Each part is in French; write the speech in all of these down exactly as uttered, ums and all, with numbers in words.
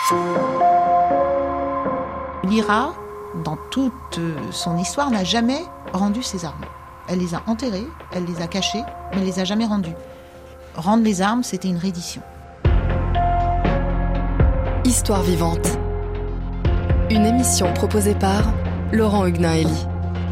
L'I R A, dans toute son histoire, n'a jamais rendu ses armes. Elle les a enterrées, elle les a cachées, mais elle les a jamais rendues. Rendre les armes, c'était une reddition. Histoire vivante. Une émission proposée par Laurent Huguenin-Elie.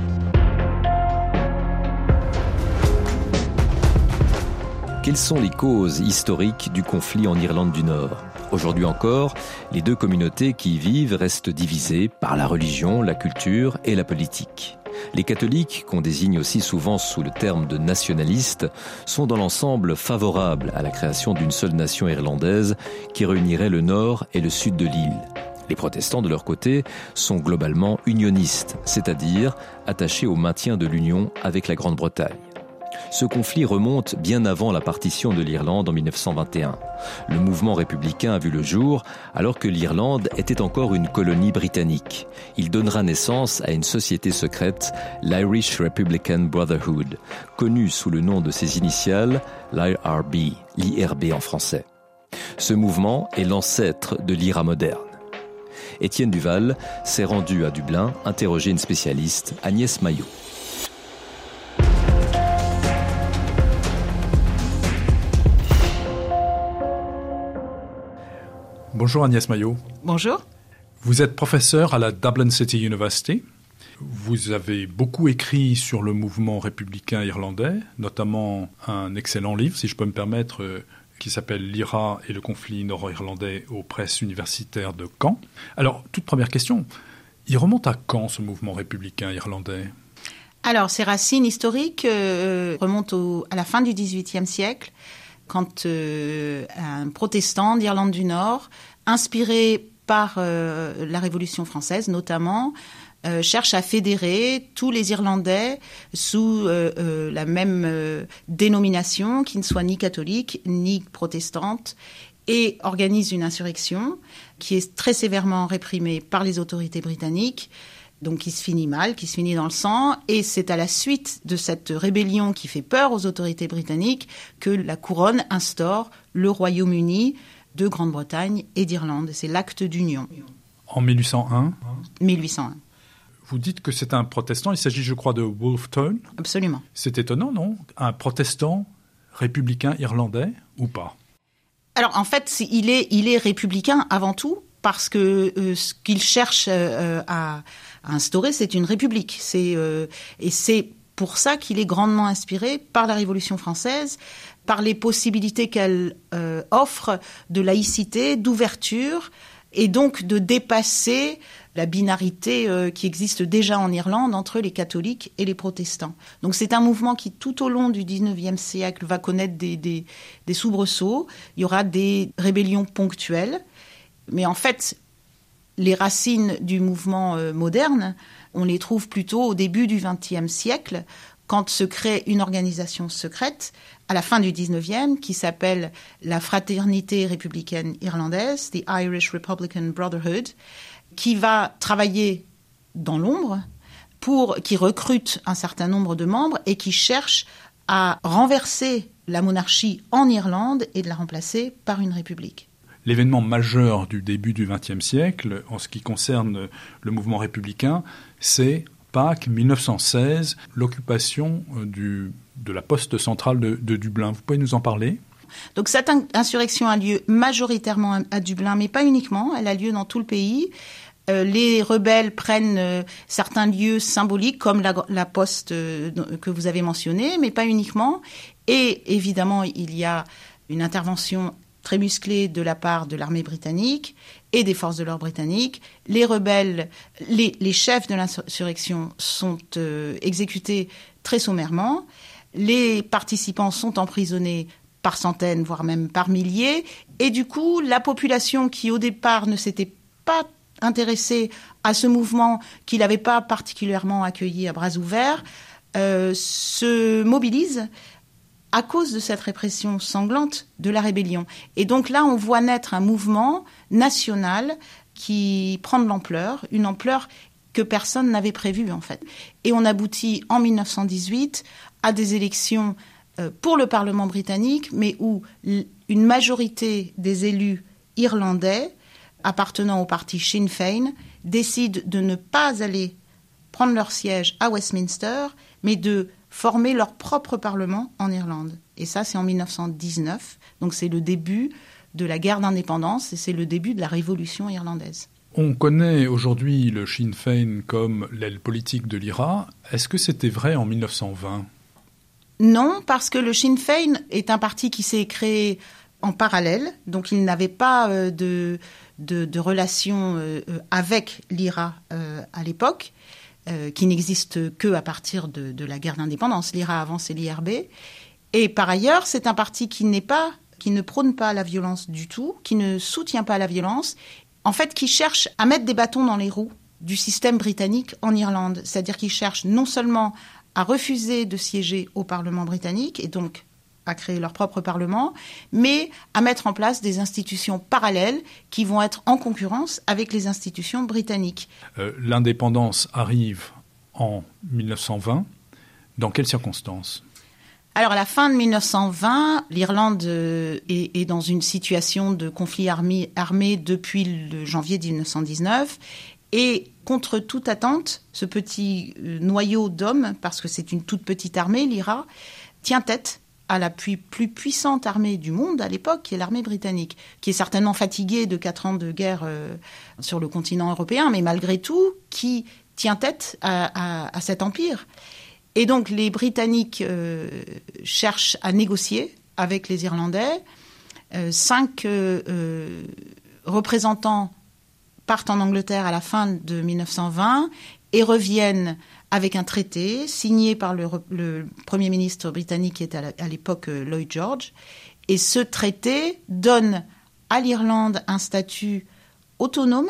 Quelles sont les causes historiques du conflit en Irlande du Nord ? Aujourd'hui encore, les deux communautés qui y vivent restent divisées par la religion, la culture et la politique. Les catholiques, qu'on désigne aussi souvent sous le terme de nationalistes, sont dans l'ensemble favorables à la création d'une seule nation irlandaise qui réunirait le nord et le sud de l'île. Les protestants, de leur côté, sont globalement unionistes, c'est-à-dire attachés au maintien de l'union avec la Grande-Bretagne. Ce conflit remonte bien avant la partition de l'Irlande en dix-neuf cent vingt et un. Le mouvement républicain a vu le jour alors que l'Irlande était encore une colonie britannique. Il donnera naissance à une société secrète, l'Irish Republican Brotherhood, connue sous le nom de ses initiales, l'I R B, l'I R B en français. Ce mouvement est l'ancêtre de l'I R A moderne. Étienne Duval s'est rendu à Dublin interroger une spécialiste, Agnès Maillot. Bonjour Agnès Maillot. Bonjour. Vous êtes professeur à la Dublin City University. Vous avez beaucoup écrit sur le mouvement républicain irlandais, notamment un excellent livre, si je peux me permettre, euh, qui s'appelle « L'I R A et le conflit nord-irlandais aux presses universitaires de Caen ». Alors, toute première question, il remonte à quand ce mouvement républicain irlandais ? Alors, ses racines historiques euh, remontent au, à la fin du dix-huitième siècle, quand euh, un protestant d'Irlande du Nord, inspiré par euh, la Révolution française notamment, euh, cherche à fédérer tous les Irlandais sous euh, euh, la même euh, dénomination, qui ne soit ni catholique ni protestante, et organise une insurrection qui est très sévèrement réprimée par les autorités britanniques, donc qui se finit mal, qui se finit dans le sang. Et c'est à la suite de cette rébellion qui fait peur aux autorités britanniques que la couronne instaure le Royaume-Uni de Grande-Bretagne et d'Irlande. C'est l'acte d'union. En mille huit cent un mille huit cent un. Vous dites que c'est un protestant, il s'agit je crois de Wolfe Tone. Absolument. C'est étonnant, non ? Un protestant républicain irlandais ou pas ? Alors en fait, il est, il est républicain avant tout, parce que euh, ce qu'il cherche euh, à, à instaurer, c'est une république. C'est, euh, et c'est pour ça qu'il est grandement inspiré par la Révolution française, par les possibilités qu'elle euh, offre de laïcité, d'ouverture, et donc de dépasser la binarité euh, qui existe déjà en Irlande entre les catholiques et les protestants. Donc c'est un mouvement qui, tout au long du dix-neuvième siècle, va connaître des, des, des soubresauts. Il y aura des rébellions ponctuelles. Mais en fait, les racines du mouvement euh, moderne, on les trouve plutôt au début du vingtième siècle, quand se crée une organisation secrète, à la fin du dix-neuvième, qui s'appelle la Fraternité républicaine irlandaise, the Irish Republican Brotherhood, qui va travailler dans l'ombre, pour, qui recrute un certain nombre de membres et qui cherche à renverser la monarchie en Irlande et de la remplacer par une république. L'événement majeur du début du vingtième siècle, en ce qui concerne le mouvement républicain, c'est Pâques mille neuf cent seize, l'occupation du, de la poste centrale de, de Dublin. Vous pouvez nous en parler ? Donc cette insurrection a lieu majoritairement à Dublin, mais pas uniquement, elle a lieu dans tout le pays. Euh, les rebelles prennent euh, certains lieux symboliques, comme la, la poste euh, que vous avez mentionnée, mais pas uniquement. Et évidemment, il y a une intervention très musclée de la part de l'armée britannique et des forces de l'ordre britanniques. Les rebelles, les, les chefs de l'insurrection sont euh, exécutés très sommairement. Les participants sont emprisonnés par centaines, voire même par milliers. Et du coup, la population qui, au départ, ne s'était pas intéressée à ce mouvement, qui n'avait pas particulièrement accueilli à bras ouverts, euh, se mobilise à cause de cette répression sanglante de la rébellion. Et donc là, on voit naître un mouvement national qui prend de l'ampleur, une ampleur que personne n'avait prévue, en fait. Et on aboutit en mille neuf cent dix-huit à des élections euh, pour le Parlement britannique, mais où l- une majorité des élus irlandais appartenant au parti Sinn Féin décident de ne pas aller prendre leur siège à Westminster, mais de former leur propre parlement en Irlande. Et ça, c'est en dix-neuf cent dix-neuf. Donc c'est le début de la guerre d'indépendance et c'est le début de la révolution irlandaise. On connaît aujourd'hui le Sinn Féin comme l'aile politique de l'I R A. Est-ce que c'était vrai en dix-neuf cent vingt ? Non, parce que le Sinn Féin est un parti qui s'est créé en parallèle, donc il n'avait pas euh, de, de, de relation euh, avec l'I R A euh, à l'époque, euh, qui n'existe que à partir de, de la guerre d'indépendance. L'I R A avant, c'est l'I R B. Et par ailleurs, c'est un parti qui n'est pas, qui ne prône pas la violence du tout, qui ne soutient pas la violence, en fait, qui cherche à mettre des bâtons dans les roues du système britannique en Irlande. C'est-à-dire qu'il cherche non seulement à refuser de siéger au Parlement britannique, et donc à créer leur propre Parlement, mais à mettre en place des institutions parallèles qui vont être en concurrence avec les institutions britanniques. Euh, l'indépendance arrive en dix-neuf cent vingt. Dans quelles circonstances ? Alors, à la fin de dix-neuf cent vingt, l'Irlande est, est dans une situation de conflit armé, armé depuis le janvier dix-neuf cent dix-neuf. Et contre toute attente, ce petit noyau d'hommes, parce que c'est une toute petite armée, l'I R A, tient tête à la plus, plus puissante armée du monde à l'époque, qui est l'armée britannique, qui est certainement fatiguée de quatre ans de guerre euh, sur le continent européen, mais malgré tout, qui tient tête à, à, à cet empire. Et donc, les Britanniques euh, cherchent à négocier avec les Irlandais. Euh, cinq euh, euh, représentants partent en Angleterre à la fin de dix-neuf cent vingt et reviennent avec un traité signé par le, le Premier ministre britannique qui était à l'époque Lloyd George. Et ce traité donne à l'Irlande un statut autonome,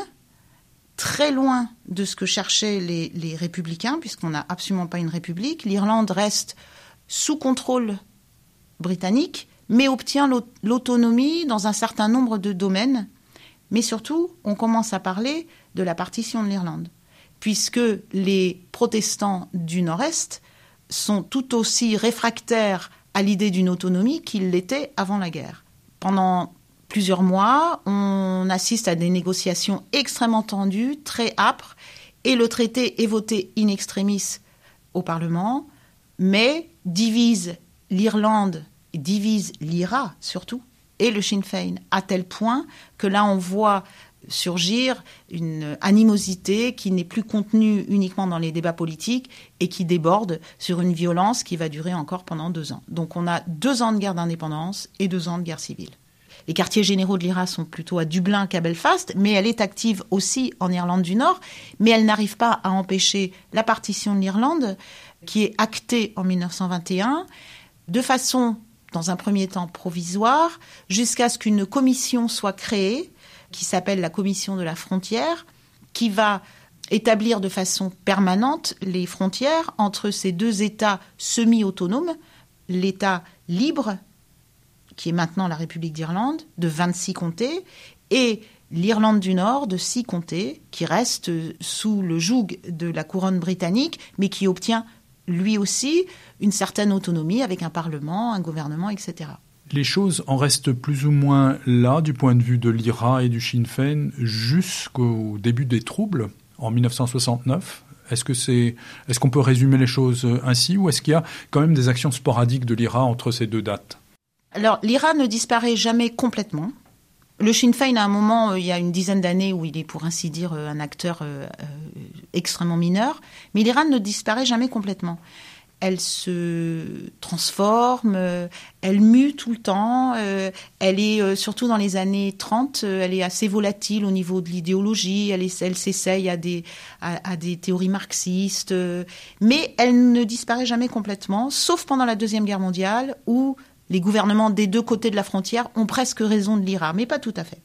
très loin de ce que cherchaient les, les républicains, puisqu'on n'a absolument pas une république. L'Irlande reste sous contrôle britannique, mais obtient l'autonomie dans un certain nombre de domaines. Mais surtout, on commence à parler de la partition de l'Irlande, puisque les protestants du Nord-Est sont tout aussi réfractaires à l'idée d'une autonomie qu'ils l'étaient avant la guerre. Pendant plusieurs mois, on assiste à des négociations extrêmement tendues, très âpres, et le traité est voté in extremis au Parlement, mais divise l'Irlande, divise l'I R A surtout, et le Sinn Féin, à tel point que là on voit surgir une animosité qui n'est plus contenue uniquement dans les débats politiques et qui déborde sur une violence qui va durer encore pendant deux ans. Donc on a deux ans de guerre d'indépendance et deux ans de guerre civile. Les quartiers généraux de l'I R A sont plutôt à Dublin qu'à Belfast, mais elle est active aussi en Irlande du Nord, mais elle n'arrive pas à empêcher la partition de l'Irlande, qui est actée en dix-neuf cent vingt et un, de façon, dans un premier temps, provisoire, jusqu'à ce qu'une commission soit créée, qui s'appelle la Commission de la frontière, qui va établir de façon permanente les frontières entre ces deux États semi-autonomes, l'État libre, qui est maintenant la République d'Irlande, de vingt-six comtés, et l'Irlande du Nord de six comtés, qui reste sous le joug de la couronne britannique, mais qui obtient lui aussi une certaine autonomie avec un parlement, un gouvernement, et cetera. Les choses en restent plus ou moins là, du point de vue de l'I R A et du Sinn Féin, jusqu'au début des troubles, en dix-neuf cent soixante-neuf. Est-ce que c'est, est-ce qu'on peut résumer les choses ainsi, ou est-ce qu'il y a quand même des actions sporadiques de l'I R A entre ces deux dates ? Alors, l'I R A ne disparaît jamais complètement. Le Sinn Féin, à un moment, euh, il y a une dizaine d'années, où il est, pour ainsi dire, euh, un acteur euh, euh, extrêmement mineur. Mais l'I R A ne disparaît jamais complètement. Elle se transforme, euh, elle mue tout le temps. Euh, elle est, euh, surtout dans les années trente, euh, elle est assez volatile au niveau de l'idéologie. Elle, est, elle s'essaye à des, à, à des théories marxistes. Euh, mais elle ne disparaît jamais complètement, sauf pendant la Deuxième Guerre mondiale, où les gouvernements des deux côtés de la frontière ont presque raison de l'I R A, mais pas tout à fait.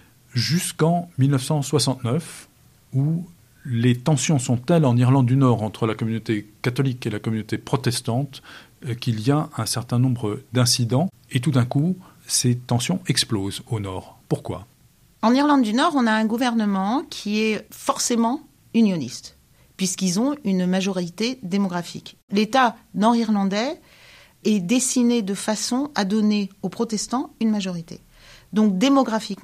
Jusqu'en dix-neuf cent soixante-neuf, où les tensions sont telles en Irlande du Nord entre la communauté catholique et la communauté protestante qu'il y a un certain nombre d'incidents, et tout d'un coup, ces tensions explosent au Nord. Pourquoi ? En Irlande du Nord, on a un gouvernement qui est forcément unioniste, puisqu'ils ont une majorité démographique. L'État nord-irlandais est dessiné de façon à donner aux protestants une majorité. Donc démographiquement,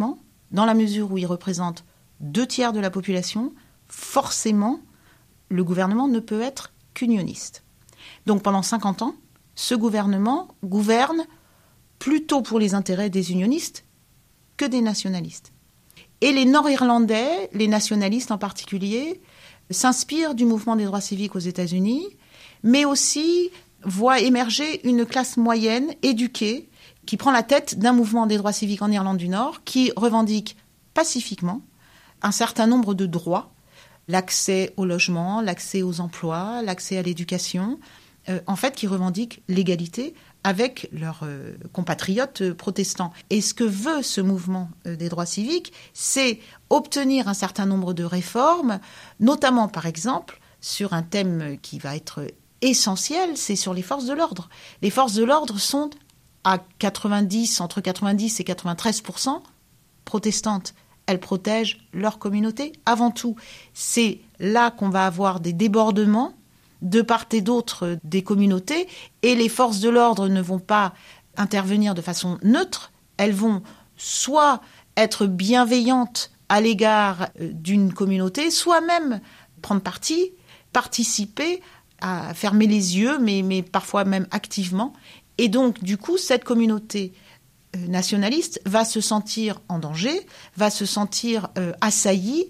dans la mesure où il représente deux tiers de la population, forcément, le gouvernement ne peut être qu'unioniste. Donc pendant cinquante ans, ce gouvernement gouverne plutôt pour les intérêts des unionistes que des nationalistes. Et les Nord-Irlandais, les nationalistes en particulier, s'inspirent du mouvement des droits civiques aux États-Unis, mais aussi voient émerger une classe moyenne, éduquée, qui prend la tête d'un mouvement des droits civiques en Irlande du Nord, qui revendique pacifiquement un certain nombre de droits, l'accès au logement, l'accès aux emplois, l'accès à l'éducation, euh, en fait, qui revendiquent l'égalité avec leurs euh, compatriotes euh, protestants. Et ce que veut ce mouvement euh, des droits civiques, c'est obtenir un certain nombre de réformes, notamment, par exemple, sur un thème qui va être essentiel, c'est sur les forces de l'ordre. Les forces de l'ordre sont à quatre-vingt-dix, entre quatre-vingt-dix et quatre-vingt-treize pour cent protestantes. Elles protègent leur communauté avant tout. C'est là qu'on va avoir des débordements de part et d'autre des communautés, et les forces de l'ordre ne vont pas intervenir de façon neutre. Elles vont soit être bienveillantes à l'égard d'une communauté, soit même prendre parti, participer à fermer les yeux, mais, mais parfois même activement. Et donc, du coup, cette communauté nationaliste va se sentir en danger, va se sentir euh, assaillie.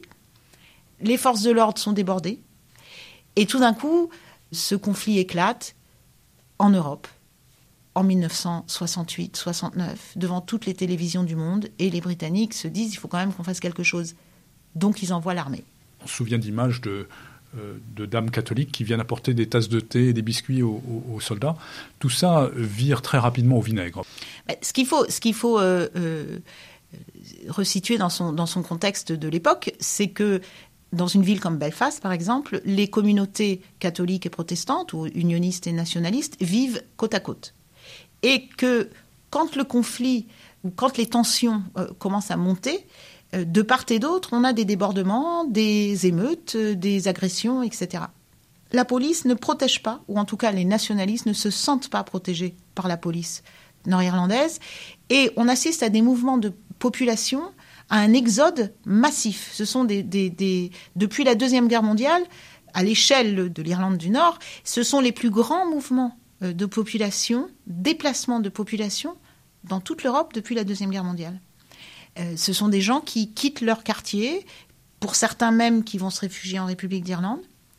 Les forces de l'ordre sont débordées. Et tout d'un coup, ce conflit éclate en Europe, en dix-neuf cent soixante-huit soixante-neuf, devant toutes les télévisions du monde. Et les Britanniques se disent, il faut quand même qu'on fasse quelque chose. Donc, ils envoient l'armée. On se souvient d'images de... de dames catholiques qui viennent apporter des tasses de thé et des biscuits aux, aux, aux soldats. Tout ça vire très rapidement au vinaigre. Ce qu'il faut, ce qu'il faut euh, euh, resituer dans son, dans son contexte de l'époque, c'est que dans une ville comme Belfast, par exemple, les communautés catholiques et protestantes, ou unionistes et nationalistes, vivent côte à côte. Et que quand le conflit, ou quand les tensions euh, commencent à monter, de part et d'autre, on a des débordements, des émeutes, des agressions, et cetera. La police ne protège pas, ou en tout cas les nationalistes ne se sentent pas protégés par la police nord-irlandaise, et on assiste à des mouvements de population, à un exode massif. Ce sont des, des, des depuis la Deuxième Guerre mondiale, à l'échelle de l'Irlande du Nord, ce sont les plus grands mouvements de population, déplacements de population dans toute l'Europe depuis la Deuxième Guerre mondiale. Euh, ce sont des gens qui quittent leur quartier, pour certains même qui vont se réfugier en République d'Irlande.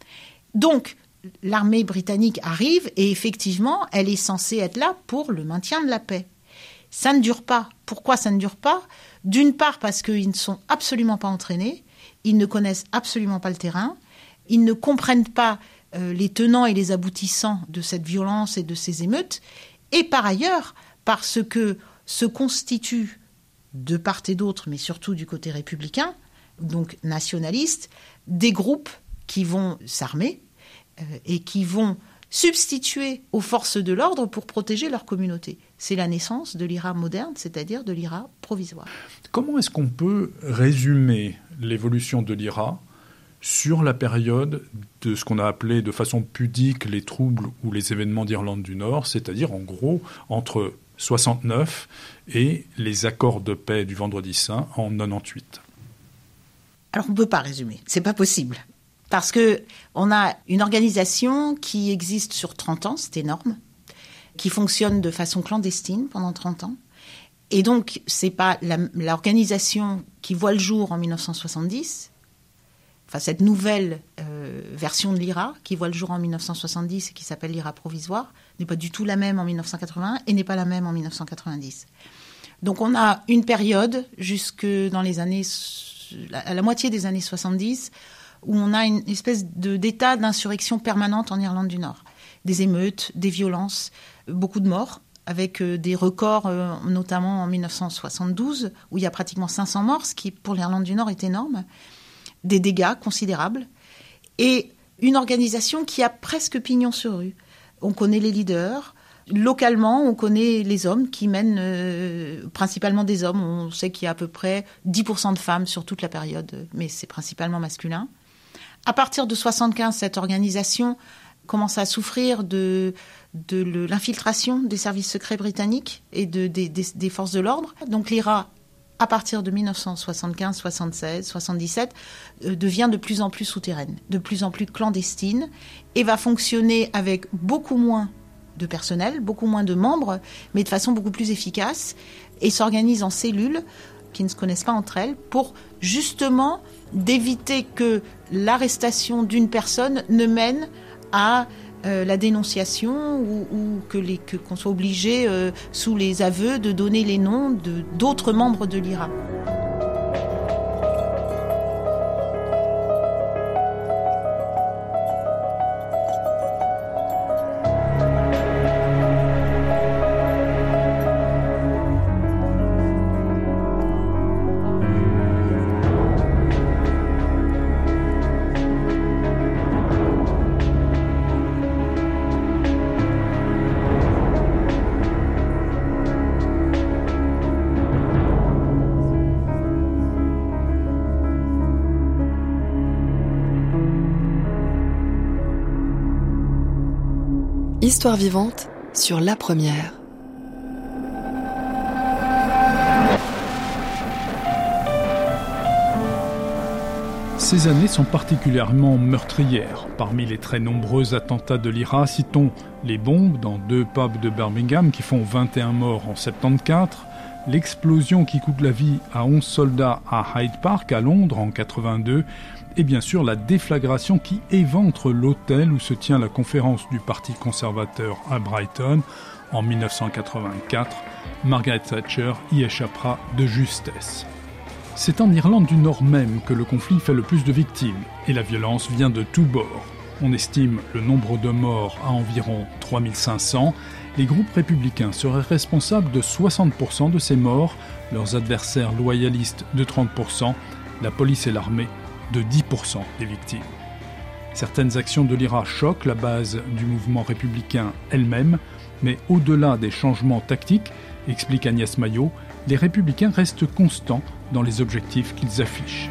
Donc, l'armée britannique arrive et effectivement, elle est censée être là pour le maintien de la paix. Ça ne dure pas. Pourquoi ça ne dure pas ? D'une part parce qu'ils ne sont absolument pas entraînés, ils ne connaissent absolument pas le terrain, ils ne comprennent pas euh, les tenants et les aboutissants de cette violence et de ces émeutes, et par ailleurs parce que se constituent de part et d'autre, mais surtout du côté républicain, donc nationaliste, des groupes qui vont s'armer euh, et qui vont substituer aux forces de l'ordre pour protéger leur communauté. C'est la naissance de l'I R A moderne, c'est-à-dire de l'I R A provisoire. Comment est-ce qu'on peut résumer l'évolution de l'I R A sur la période de ce qu'on a appelé de façon pudique les troubles ou les événements d'Irlande du Nord, c'est-à-dire en gros entre soixante-neuf et les accords de paix du Vendredi Saint en quatre-vingt-dix-huit. Alors on ne peut pas résumer, c'est pas possible. Parce qu'on a une organisation qui existe sur trente ans, c'est énorme, qui fonctionne de façon clandestine pendant trente ans. Et donc, ce n'est pas la, l'organisation qui voit le jour en dix-neuf cent soixante-dix, enfin cette nouvelle euh, version de l'I R A qui voit le jour en dix-neuf cent soixante-dix et qui s'appelle l'I R A provisoire, n'est pas du tout la même en dix-neuf cent quatre-vingt-un et n'est pas la même en dix-neuf cent quatre-vingt-dix. Donc on a une période jusque dans les années, à la moitié des années soixante-dix, où on a une espèce de, d'état d'insurrection permanente en Irlande du Nord. Des émeutes, des violences, beaucoup de morts, avec des records, notamment en dix-neuf cent soixante-douze, où il y a pratiquement cinq cents morts, ce qui pour l'Irlande du Nord est énorme, des dégâts considérables, et une organisation qui a presque pignon sur rue. On connaît les leaders. Localement, on connaît les hommes qui mènent, euh, principalement des hommes. On sait qu'il y a à peu près dix pour cent de femmes sur toute la période, mais c'est principalement masculin. À partir de soixante-quinze, cette organisation commence à souffrir de, de l'infiltration des services secrets britanniques et de, des, des, des forces de l'ordre. Donc l'I R A à partir de dix-neuf cent soixante-quinze, soixante-seize, soixante-dix-sept, euh, devient de plus en plus souterraine, de plus en plus clandestine, et va fonctionner avec beaucoup moins de personnel, beaucoup moins de membres, mais de façon beaucoup plus efficace, et s'organise en cellules qui ne se connaissent pas entre elles, pour justement d'éviter que l'arrestation d'une personne ne mène à euh, la dénonciation ou, ou que les, que, qu'on soit obligé, euh, sous les aveux, de donner les noms de, d'autres membres de l'I R A. Histoire vivante sur La Première. Ces années sont particulièrement meurtrières. Parmi les très nombreux attentats de l'I R A, citons les bombes dans deux pubs de Birmingham qui font vingt et un morts en soixante-quatorze, l'explosion qui coûte la vie à onze soldats à Hyde Park à Londres en quatre-vingt-deux, et bien sûr la déflagration qui éventre l'hôtel où se tient la conférence du Parti conservateur à Brighton en dix-neuf cent quatre-vingt-quatre. Margaret Thatcher y échappera de justesse. C'est en Irlande du Nord même que le conflit fait le plus de victimes, et la violence vient de tous bords. On estime le nombre de morts à environ trois mille cinq cents. Les groupes républicains seraient responsables de soixante pour cent de ces morts, leurs adversaires loyalistes de trente pour cent, la police et l'armée de dix pour cent des victimes. Certaines actions de l'I R A choquent la base du mouvement républicain elle-même, mais au-delà des changements tactiques, explique Agnès Maillot, les républicains restent constants dans les objectifs qu'ils affichent.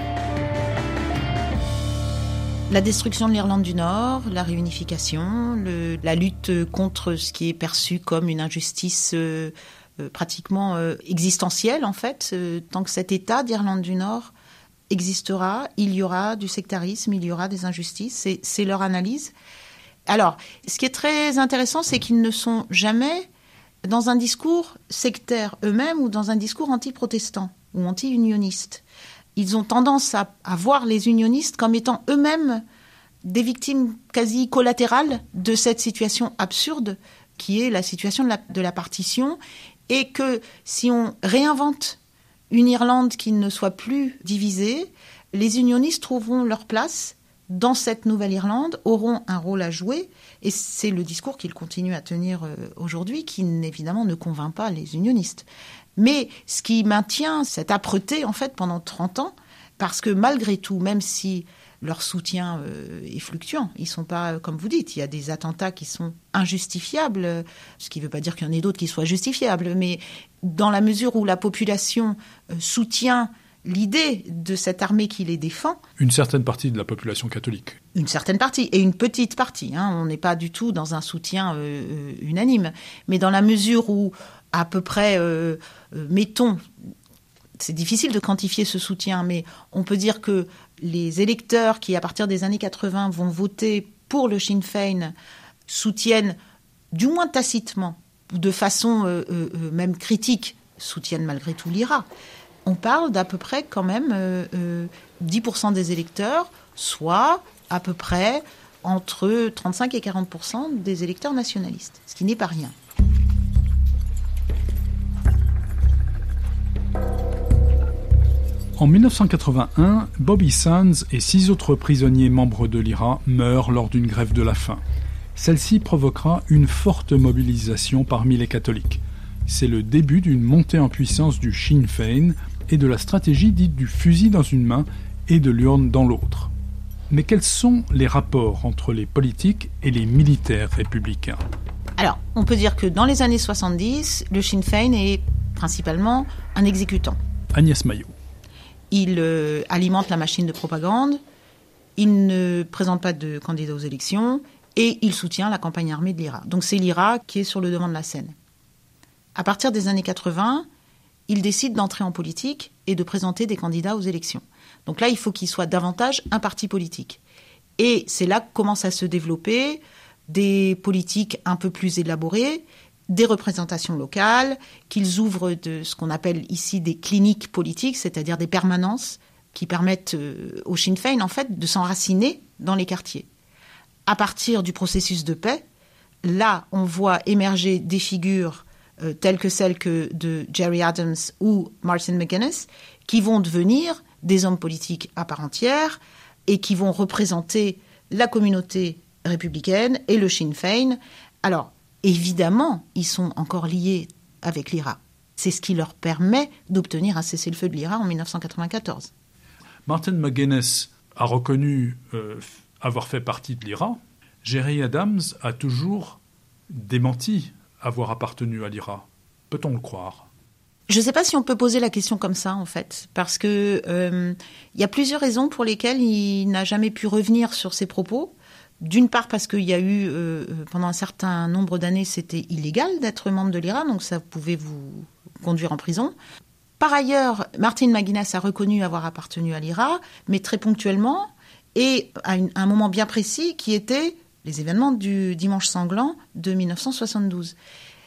La destruction de l'Irlande du Nord, la réunification, le, la lutte contre ce qui est perçu comme une injustice euh, euh, pratiquement euh, existentielle en fait. Euh, tant que cet État d'Irlande du Nord existera, il y aura du sectarisme, il y aura des injustices, c'est, c'est leur analyse. Alors, ce qui est très intéressant, c'est qu'ils ne sont jamais dans un discours sectaire eux-mêmes ou dans un discours anti-protestant ou anti-unioniste. Ils ont tendance à, à voir les unionistes comme étant eux-mêmes des victimes quasi collatérales de cette situation absurde qui est la situation de la, de la partition, et que si on réinvente une Irlande qui ne soit plus divisée, les unionistes trouveront leur place dans cette nouvelle Irlande, auront un rôle à jouer, et c'est le discours qu'ils continuent à tenir aujourd'hui, qui évidemment ne convainc pas les unionistes. Mais ce qui maintient cette âpreté, en fait, pendant trente ans, parce que malgré tout, même si leur soutien euh, est fluctuant, ils ne sont pas, comme vous dites, il y a des attentats qui sont injustifiables, ce qui ne veut pas dire qu'il y en ait d'autres qui soient justifiables, mais dans la mesure où la population euh, soutient l'idée de cette armée qui les défend. Une certaine partie de la population catholique. Une certaine partie, et une petite partie. Hein, on n'est pas du tout dans un soutien euh, unanime. Mais dans la mesure où, à peu près, euh, euh, mettons, c'est difficile de quantifier ce soutien, mais on peut dire que les électeurs qui, à partir des années quatre-vingts, vont voter pour le Sinn Féin, soutiennent, du moins tacitement, de façon euh, euh, même critique, soutiennent malgré tout l'I R A. On parle d'à peu près quand même euh, euh, dix pour cent des électeurs, soit à peu près entre trente-cinq et quarante pour cent des électeurs nationalistes, ce qui n'est pas rien. En dix-neuf cent quatre-vingt-un, Bobby Sands et six autres prisonniers membres de l'I R A meurent lors d'une grève de la faim. Celle-ci provoquera une forte mobilisation parmi les catholiques. C'est le début d'une montée en puissance du Sinn Féin et de la stratégie dite du fusil dans une main et de l'urne dans l'autre. Mais quels sont les rapports entre les politiques et les militaires républicains ? Alors, on peut dire que dans les années soixante-dix, le Sinn Féin est principalement un exécutant. Agnès Maillot. Il euh, alimente la machine de propagande, il ne présente pas de candidat aux élections et il soutient la campagne armée de l'I R A. Donc c'est l'I R A qui est sur le devant de la scène. À partir des années quatre-vingts, il décide d'entrer en politique et de présenter des candidats aux élections. Donc là, il faut qu'il soit davantage un parti politique. Et c'est là que commencent à se développer des politiques un peu plus élaborées, des représentations locales, qu'ils ouvrent de ce qu'on appelle ici des cliniques politiques, c'est-à-dire des permanences qui permettent au Sinn Féin, en fait, de s'enraciner dans les quartiers. À partir du processus de paix, là, on voit émerger des figures euh, telles que celles que de Gerry Adams ou Martin McGuinness, qui vont devenir des hommes politiques à part entière et qui vont représenter la communauté républicaine et le Sinn Féin. Alors, évidemment, ils sont encore liés avec l'I R A. C'est ce qui leur permet d'obtenir un cessez-le-feu de l'I R A en dix-neuf cent quatre-vingt-quatorze. Martin McGuinness a reconnu euh, avoir fait partie de l'I R A. Gerry Adams a toujours démenti avoir appartenu à l'I R A. Peut-on le croire ? Je ne sais pas si on peut poser la question comme ça, en fait, parce que euh, y a plusieurs raisons pour lesquelles il n'a jamais pu revenir sur ses propos. D'une part, parce qu'il y a eu, euh, pendant un certain nombre d'années, c'était illégal d'être membre de l'I R A, donc ça pouvait vous conduire en prison. Par ailleurs, Martin McGuinness a reconnu avoir appartenu à l'I R A, mais très ponctuellement, et à, une, à un moment bien précis, qui était les événements du dimanche sanglant de dix-neuf cent soixante-douze.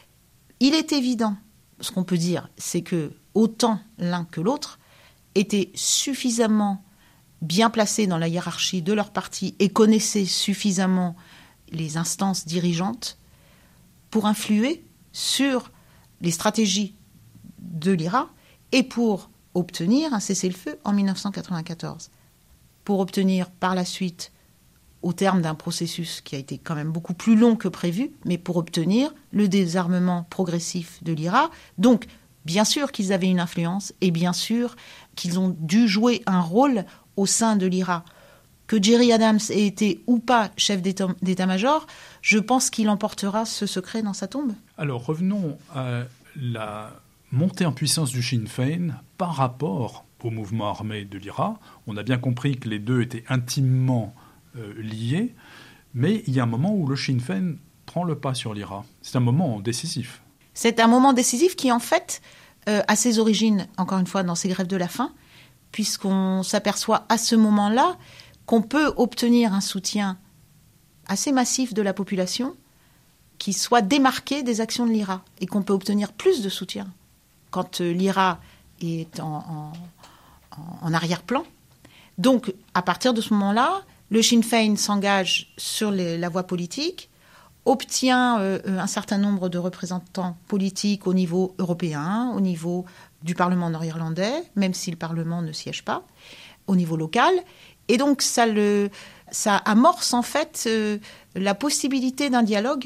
Il est évident, ce qu'on peut dire, c'est que autant l'un que l'autre étaient suffisamment bien placés dans la hiérarchie de leur parti et connaissaient suffisamment les instances dirigeantes pour influer sur les stratégies de l'I R A et pour obtenir un cessez-le-feu en dix-neuf cent quatre-vingt-quatorze. Pour obtenir par la suite, au terme d'un processus qui a été quand même beaucoup plus long que prévu, mais pour obtenir le désarmement progressif de l'I R A. Donc, bien sûr qu'ils avaient une influence et bien sûr qu'ils ont dû jouer un rôle au sein de l'I R A. Que Gerry Adams ait été ou pas chef d'état, d'état-major, je pense qu'il emportera ce secret dans sa tombe. Alors, revenons à la montée en puissance du Sinn Féin par rapport au mouvement armé de l'I R A. On a bien compris que les deux étaient intimement euh, liés, mais il y a un moment où le Sinn Féin prend le pas sur l'I R A. C'est un moment décisif. C'est un moment décisif qui, en fait, euh, a ses origines, encore une fois, dans ces grèves de la faim, puisqu'on s'aperçoit à ce moment-là qu'on peut obtenir un soutien assez massif de la population qui soit démarqué des actions de l'I R A et qu'on peut obtenir plus de soutien quand euh, l'I R A est en, en, en arrière-plan. Donc, à partir de ce moment-là, le Sinn Féin s'engage sur les, la voie politique, obtient euh, un certain nombre de représentants politiques au niveau européen, au niveau du Parlement nord-irlandais, même si le Parlement ne siège pas, au niveau local. Et donc, ça, le, ça amorce en fait euh, la possibilité d'un dialogue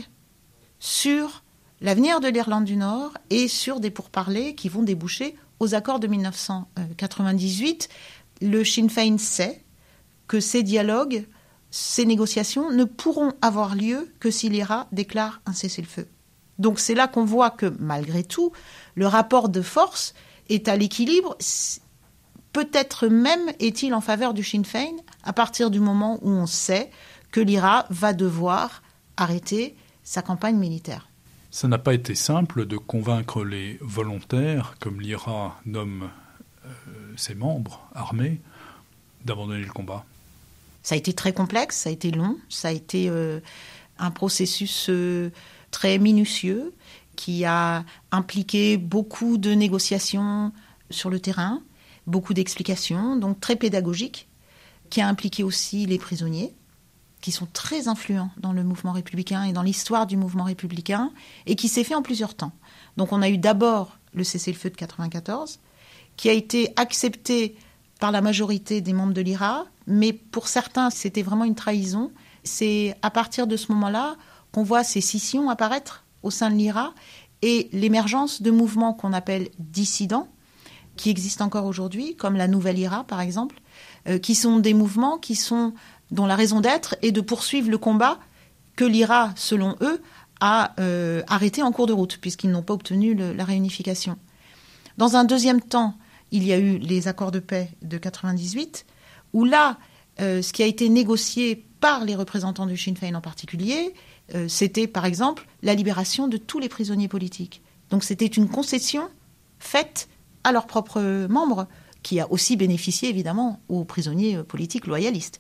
sur l'avenir de l'Irlande du Nord et sur des pourparlers qui vont déboucher aux accords de dix-neuf cent quatre-vingt-dix-huit. Le Sinn Féin sait que ces dialogues, ces négociations ne pourront avoir lieu que si l'I R A déclare un cessez-le-feu. Donc c'est là qu'on voit que, malgré tout, le rapport de force est à l'équilibre. Peut-être même est-il en faveur du Sinn Féin à partir du moment où on sait que l'I R A va devoir arrêter sa campagne militaire. Ça n'a pas été simple de convaincre les volontaires, comme l'I R A nomme euh, ses membres armés, d'abandonner le combat. Ça a été très complexe, ça a été long, ça a été euh, un processus euh, très minutieux qui a impliqué beaucoup de négociations sur le terrain, beaucoup d'explications, donc très pédagogique, qui a impliqué aussi les prisonniers, qui sont très influents dans le mouvement républicain et dans l'histoire du mouvement républicain, et qui s'est fait en plusieurs temps. Donc on a eu d'abord le cessez-le-feu de quatre-vingt-quatorze, qui a été accepté par la majorité des membres de l'I R A, mais pour certains, c'était vraiment une trahison. C'est à partir de ce moment-là qu'on voit ces scissions apparaître au sein de l'I R A et l'émergence de mouvements qu'on appelle dissidents, qui existent encore aujourd'hui, comme la Nouvelle I R A par exemple, euh, qui sont des mouvements qui sont, dont la raison d'être est de poursuivre le combat que l'I R A, selon eux, a euh, arrêté en cours de route, puisqu'ils n'ont pas obtenu le, la réunification. Dans un deuxième temps, il y a eu les accords de paix de quatre-vingt-dix-huit, où là, euh, ce qui a été négocié par les représentants du Sinn Féin en particulier, euh, c'était par exemple la libération de tous les prisonniers politiques. Donc c'était une concession faite à leurs propres membres, qui a aussi bénéficié évidemment aux prisonniers politiques loyalistes.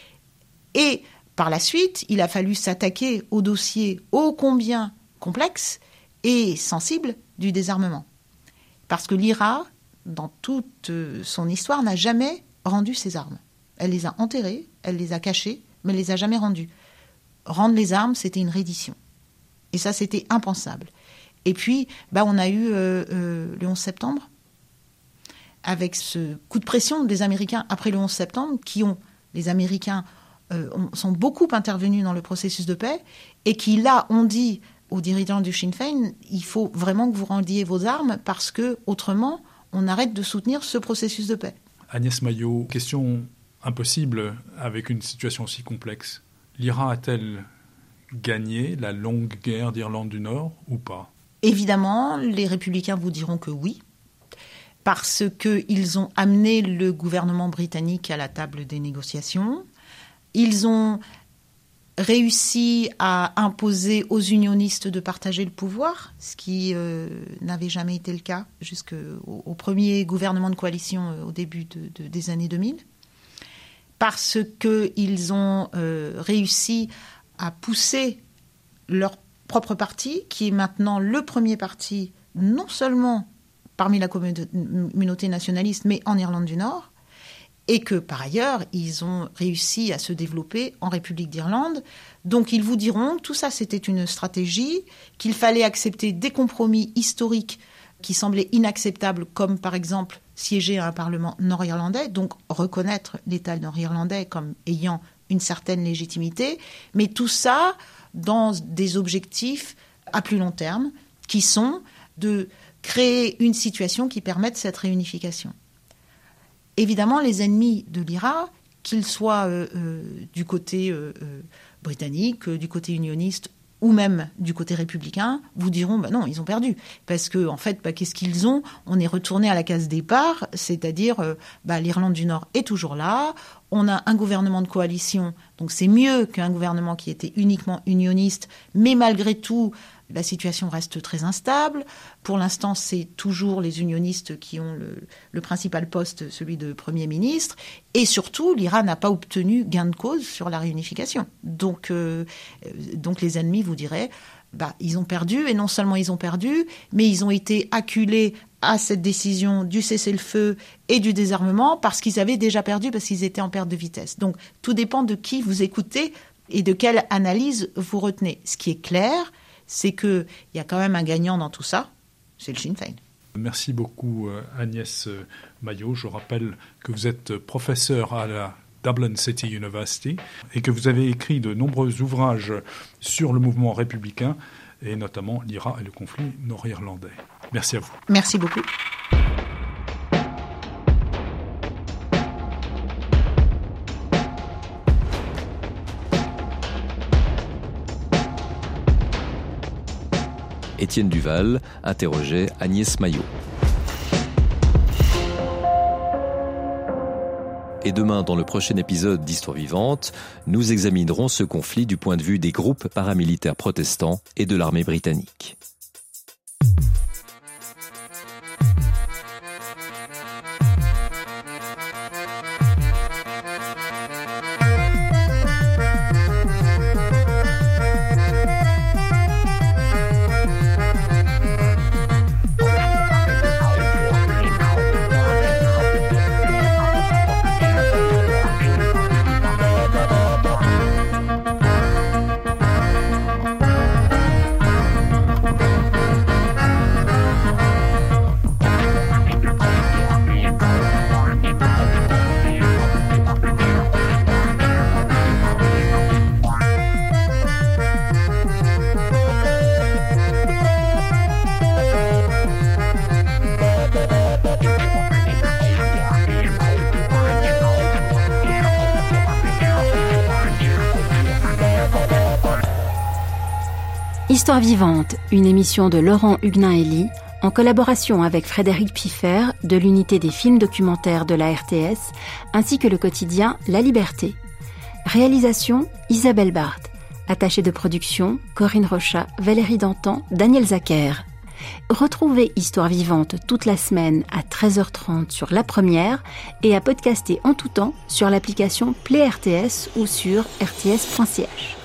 Et par la suite, il a fallu s'attaquer au dossier ô combien complexe et sensible du désarmement. Parce que l'I R A, dans toute son histoire, n'a jamais rendu ses armes. Elle les a enterrées, elle les a cachées, mais elle les a jamais rendues. Rendre les armes, c'était une reddition. Et ça, c'était impensable. Et puis, bah, on a eu euh, euh, le onze septembre, avec ce coup de pression des Américains après le onze septembre, qui ont, les Américains euh, ont, sont beaucoup intervenus dans le processus de paix, et qui, là, ont dit aux dirigeants du Sinn Féin, il faut vraiment que vous rendiez vos armes, parce que autrement, on arrête de soutenir ce processus de paix. Agnès Maillot, question impossible avec une situation aussi complexe. L'I R A a-t-elle gagné la longue guerre d'Irlande du Nord ou pas ? Évidemment, les républicains vous diront que oui, parce qu'ils ont amené le gouvernement britannique à la table des négociations. Ils ont réussi à imposer aux unionistes de partager le pouvoir, ce qui euh, n'avait jamais été le cas jusqu'au au premier gouvernement de coalition euh, au début de, de, des années deux mille, parce qu'ils ont euh, réussi à pousser leur propre parti, qui est maintenant le premier parti, non seulement parmi la communauté nationaliste, mais en Irlande du Nord, et que, par ailleurs, ils ont réussi à se développer en République d'Irlande. Donc, ils vous diront que tout ça, c'était une stratégie, qu'il fallait accepter des compromis historiques qui semblaient inacceptables, comme, par exemple, siéger à un parlement nord-irlandais, donc reconnaître l'État nord-irlandais comme ayant une certaine légitimité, mais tout ça dans des objectifs à plus long terme, qui sont de créer une situation qui permette cette réunification. Évidemment, les ennemis de l'I R A, qu'ils soient euh, euh, du côté euh, euh, britannique, euh, du côté unioniste ou même du côté républicain, vous diront bah non, ils ont perdu. Parce que en fait, bah, qu'est-ce qu'ils ont ? On est retourné à la case départ, c'est-à-dire euh, bah, l'Irlande du Nord est toujours là, on a un gouvernement de coalition, donc c'est mieux qu'un gouvernement qui était uniquement unioniste, mais malgré tout, la situation reste très instable. Pour l'instant, c'est toujours les unionistes qui ont le, le principal poste, celui de Premier ministre. Et surtout, l'I R A n'a pas obtenu gain de cause sur la réunification. Donc, euh, donc les ennemis vous diraient, bah, ils ont perdu. Et non seulement ils ont perdu, mais ils ont été acculés à cette décision du cessez-le-feu et du désarmement parce qu'ils avaient déjà perdu, parce qu'ils étaient en perte de vitesse. Donc, tout dépend de qui vous écoutez et de quelle analyse vous retenez. Ce qui est clair, c'est qu'il y a quand même un gagnant dans tout ça, c'est le Sinn Féin. Merci beaucoup Agnès Maillot. Je rappelle que vous êtes professeure à la Dublin City University et que vous avez écrit de nombreux ouvrages sur le mouvement républicain et notamment l'I R A et le conflit nord-irlandais. Merci à vous. Merci beaucoup. Étienne Duval interrogeait Agnès Maillot. Et demain, dans le prochain épisode d'Histoire vivante, nous examinerons ce conflit du point de vue des groupes paramilitaires protestants et de l'armée britannique. Histoire vivante, une émission de Laurent Huguenin-Elie, en collaboration avec Frédéric Piffer de l'unité des films documentaires de la R T S, ainsi que le quotidien La Liberté. Réalisation Isabelle Barthes. Attachée de production Corinne Rochat, Valérie Dantan, Daniel Zacher. Retrouvez Histoire vivante toute la semaine à treize heures trente sur La Première et à podcaster en tout temps sur l'application Play R T S ou sur r t s point c h.